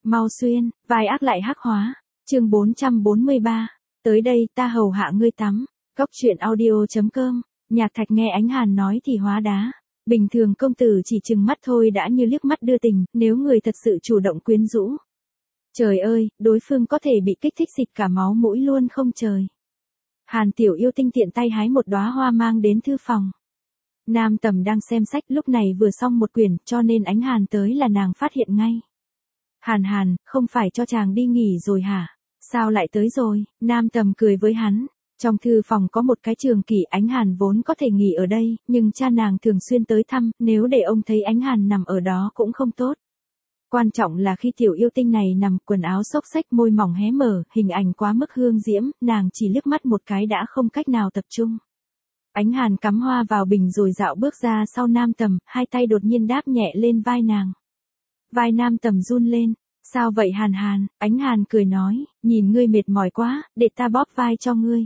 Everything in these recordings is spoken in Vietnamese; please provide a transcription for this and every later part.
Mau xuyên, vai ác lại hắc hóa. Chương 443. Tới đây ta hầu hạ ngươi tắm. Góc truyện audio.com. Nhạc Thạch nghe Ánh Hàn nói thì hóa đá. Bình thường công tử chỉ chừng mắt thôi đã như liếc mắt đưa tình, nếu người thật sự chủ động quyến rũ. Trời ơi, đối phương có thể bị kích thích xịt cả máu mũi luôn không trời. Hàn Tiểu Yêu Tinh tiện tay hái một đóa hoa mang đến thư phòng. Nam Tầm đang xem sách lúc này vừa xong một quyển cho nên Ánh Hàn tới là nàng phát hiện ngay. Hàn, không phải cho chàng đi nghỉ rồi hả? Sao lại tới rồi? Nam Tầm cười với hắn. Trong thư phòng có một cái trường kỷ, Ánh Hàn vốn có thể nghỉ ở đây, nhưng cha nàng thường xuyên tới thăm, nếu để ông thấy Ánh Hàn nằm ở đó cũng không tốt. Quan trọng là khi Tiểu Yêu Tinh này nằm quần áo xốc xếch môi mỏng hé mở, hình ảnh quá mức hương diễm, nàng chỉ liếc mắt một cái đã không cách nào tập trung. Ánh Hàn cắm hoa vào bình rồi dạo bước ra sau Nam Tầm, hai tay đột nhiên đáp nhẹ lên vai nàng. Vai Nam Tầm run lên. Sao vậy Hàn? Ánh Hàn cười nói, nhìn ngươi mệt mỏi quá, để ta bóp vai cho ngươi.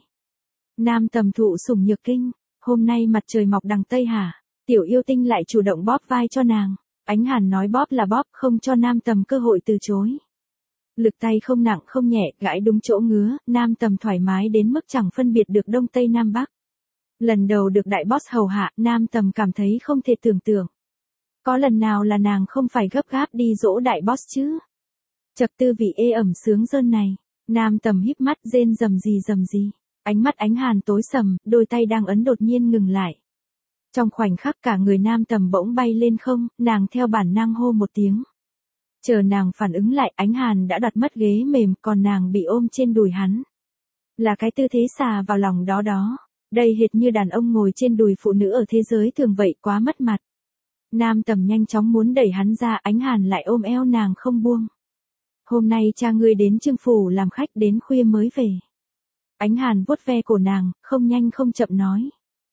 Nam Tầm thụ sủng nhược kinh, hôm nay mặt trời mọc đằng Tây hả? Tiểu Yêu Tinh lại chủ động bóp vai cho nàng. Ánh Hàn nói bóp là bóp, không cho Nam Tầm cơ hội từ chối. Lực tay không nặng không nhẹ, gãi đúng chỗ ngứa, Nam Tầm thoải mái đến mức chẳng phân biệt được Đông Tây Nam Bắc. Lần đầu được đại boss hầu hạ, Nam Tầm cảm thấy không thể tưởng tượng. Có lần nào là nàng không phải gấp gáp đi dỗ đại boss chứ? Chật tư vị ê ẩm sướng rơn này, Nam Tầm híp mắt rên rầm gì. Ánh mắt Ánh Hàn tối sầm, đôi tay đang ấn đột nhiên ngừng lại. Trong khoảnh khắc cả người Nam Tầm bỗng bay lên không, nàng theo bản năng hô một tiếng. Chờ nàng phản ứng lại, Ánh Hàn đã đặt mất ghế mềm, còn nàng bị ôm trên đùi hắn. Là cái tư thế xà vào lòng đó. Đây hệt như đàn ông ngồi trên đùi phụ nữ ở thế giới thường vậy, quá mất mặt. Nam Tầm nhanh chóng muốn đẩy hắn ra, Ánh Hàn lại ôm eo nàng không buông. Hôm nay cha ngươi đến Trương phủ làm khách đến khuya mới về. Ánh Hàn vuốt ve cổ nàng, không nhanh không chậm nói.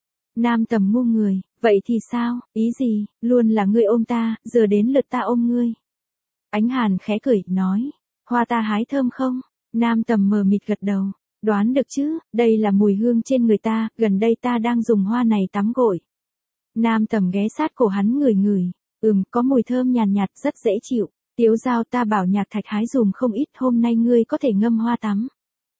Nam Tầm ngu người, vậy thì sao, ý gì, luôn là ngươi ôm ta, giờ đến lượt ta ôm ngươi. Ánh Hàn khẽ cười, nói, hoa ta hái thơm không? Nam Tầm mờ mịt gật đầu, đoán được chứ, đây là mùi hương trên người ta, gần đây ta đang dùng hoa này tắm gội. Nam Tầm ghé sát cổ hắn ngửi, có mùi thơm nhàn nhạt rất dễ chịu. Tiếu Giao, ta bảo Nhạc Thạch hái dùm không ít, hôm nay ngươi có thể ngâm hoa tắm.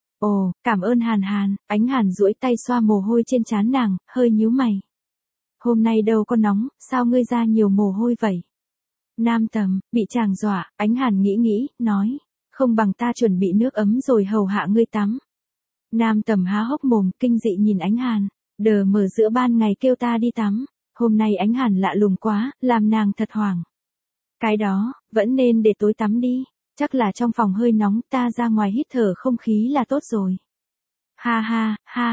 Ồ, cảm ơn Hàn. Ánh Hàn duỗi tay xoa mồ hôi trên trán nàng, hơi nhíu mày. Hôm nay đâu có nóng, sao ngươi ra nhiều mồ hôi vậy? Nam Tầm, bị chàng dọa, Ánh Hàn nghĩ, nói. Không bằng ta chuẩn bị nước ấm rồi hầu hạ ngươi tắm. Nam Tầm há hốc mồm, kinh dị nhìn Ánh Hàn. Đờ mở giữa ban ngày kêu ta đi tắm. Hôm nay Ánh Hàn lạ lùng quá, làm nàng thật hoảng. Cái đó, vẫn nên để tối tắm đi. Chắc là trong phòng hơi nóng, ta ra ngoài hít thở không khí là tốt rồi. Ha.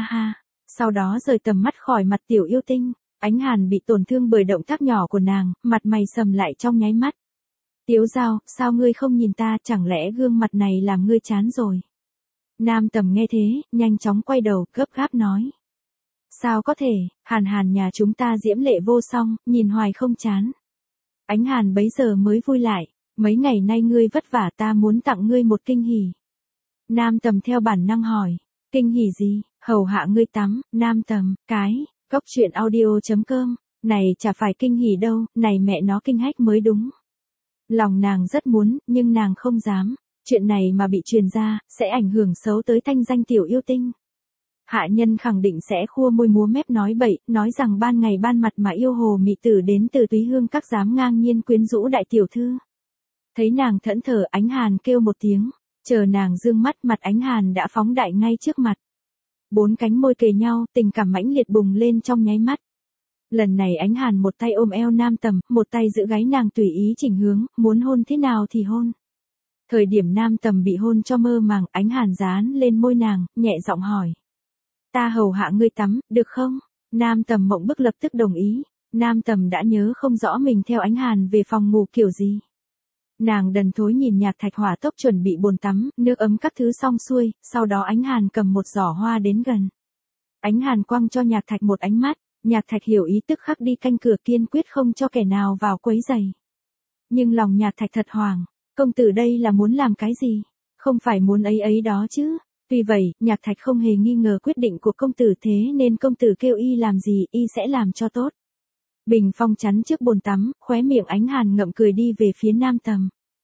Sau đó rời tầm mắt khỏi mặt Tiểu Yêu Tinh. Ánh Hàn bị tổn thương bởi động tác nhỏ của nàng, mặt mày sầm lại trong nháy mắt. Tiếu Giao, sao ngươi không nhìn ta, chẳng lẽ gương mặt này làm ngươi chán rồi? Nam Tầm nghe thế, nhanh chóng quay đầu, gấp gáp nói. Sao có thể, Hàn nhà chúng ta diễm lệ vô song, nhìn hoài không chán. Ánh Hàn bấy giờ mới vui lại. Mấy ngày nay ngươi vất vả, ta muốn tặng ngươi một kinh hỉ. Nam Tầm theo bản năng hỏi. Kinh hỉ gì? Hầu hạ ngươi tắm. Nam Tầm, góc truyện audio.com. Này chả phải kinh hỉ đâu, này mẹ nó kinh hách mới đúng. Lòng nàng rất muốn, nhưng nàng không dám. Chuyện này mà bị truyền ra, sẽ ảnh hưởng xấu tới thanh danh Tiểu Yêu Tinh. Hạ nhân khẳng định sẽ khua môi múa mép nói bậy, nói rằng ban ngày ban mặt mà yêu hồ mị tử đến từ Túy Hương các dám ngang nhiên quyến rũ đại tiểu thư. Thấy nàng thẫn thờ, Ánh Hàn kêu một tiếng, chờ nàng dương mắt, mặt Ánh Hàn đã phóng đại ngay trước mặt. Bốn cánh môi kề nhau, tình cảm mãnh liệt bùng lên trong nháy mắt. Lần này Ánh Hàn một tay ôm eo Nam Tầm, một tay giữ gáy nàng tùy ý chỉnh hướng, muốn hôn thế nào thì hôn. Thời điểm Nam Tầm bị hôn cho mơ màng, Ánh Hàn dán lên môi nàng, nhẹ giọng hỏi. Ta hầu hạ ngươi tắm, được không? Nam Tầm mộng bức lập tức đồng ý. Nam Tầm đã nhớ không rõ mình theo Ánh Hàn về phòng ngủ kiểu gì. Nàng đần thối nhìn Nhạc Thạch hỏa tốc chuẩn bị bồn tắm, nước ấm các thứ xong xuôi, sau đó Ánh Hàn cầm một giỏ hoa đến gần. Ánh Hàn quăng cho Nhạc Thạch một ánh mắt, Nhạc Thạch hiểu ý tức khắc đi canh cửa kiên quyết không cho kẻ nào vào quấy rầy. Nhưng lòng Nhạc Thạch thật hoảng, công tử đây là muốn làm cái gì? Không phải muốn ấy đó chứ? Vì vậy, Nhạc Thạch không hề nghi ngờ quyết định của công tử, thế nên công tử kêu y làm gì, y sẽ làm cho tốt. Bình phong chắn trước bồn tắm, khóe miệng Ánh Hàn ngậm cười đi về phía Nam Tầm.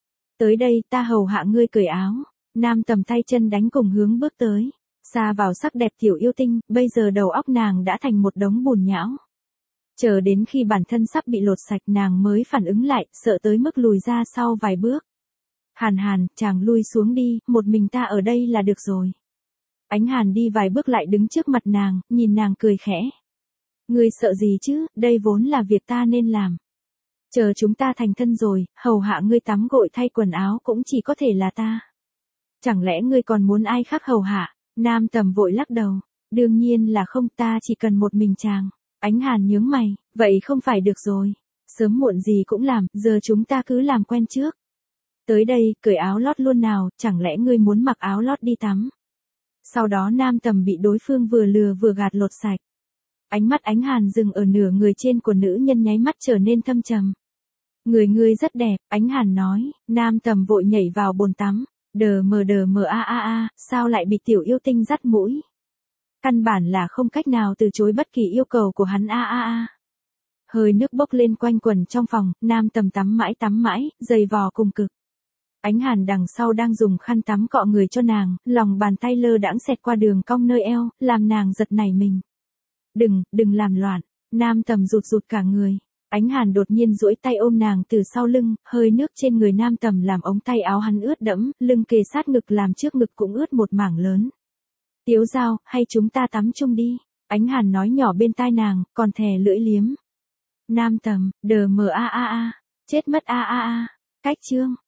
Tới đây ta hầu hạ ngươi cởi áo. Nam Tầm tay chân đánh cùng hướng bước tới. Xa vào sắc đẹp tiểu yêu tinh, bây giờ đầu óc nàng đã thành một đống bùn nhão. Chờ đến khi bản thân sắp bị lột sạch nàng mới phản ứng lại, sợ tới mức lùi ra sau vài bước. Hàn Hàn, chàng lui xuống đi, một mình ta ở đây là được rồi. Ánh Hàn đi vài bước lại đứng trước mặt nàng, nhìn nàng cười khẽ. Ngươi sợ gì chứ, đây vốn là việc ta nên làm. Chờ chúng ta thành thân rồi, hầu hạ ngươi tắm gội thay quần áo cũng chỉ có thể là ta. Chẳng lẽ ngươi còn muốn ai khác hầu hạ? Nam Tầm vội lắc đầu. Đương nhiên là không, ta chỉ cần một mình chàng. Ánh Hàn nhướng mày, vậy không phải được rồi. Sớm muộn gì cũng làm, giờ chúng ta cứ làm quen trước. Tới đây, cởi áo lót luôn nào, chẳng lẽ ngươi muốn mặc áo lót đi tắm? Sau đó Nam Tầm bị đối phương vừa lừa vừa gạt lột sạch. Ánh mắt Ánh Hàn dừng ở nửa người trên của nữ nhân nháy mắt trở nên thâm trầm. Người ngươi rất đẹp, Ánh Hàn nói. Nam Tầm vội nhảy vào bồn tắm. Đờ mờ a, sao lại bị tiểu yêu tinh dắt mũi? Căn bản là không cách nào từ chối bất kỳ yêu cầu của hắn a. Hơi nước bốc lên quanh quần trong phòng, Nam Tầm tắm mãi, dày vò cùng cực. Ánh Hàn đằng sau đang dùng khăn tắm cọ người cho nàng, lòng bàn tay lơ đãng xẹt qua đường cong nơi eo, làm nàng giật nảy mình. Đừng làm loạn. Nam Tầm rụt cả người. Ánh Hàn đột nhiên duỗi tay ôm nàng từ sau lưng, hơi nước trên người Nam Tầm làm ống tay áo hắn ướt đẫm, lưng kề sát ngực làm trước ngực cũng ướt một mảng lớn. Tiếu Giao, hay chúng ta tắm chung đi. Ánh Hàn nói nhỏ bên tai nàng, còn thè lưỡi liếm. Nam Tầm, đờ mờ a. Chết mất a. Cách chương.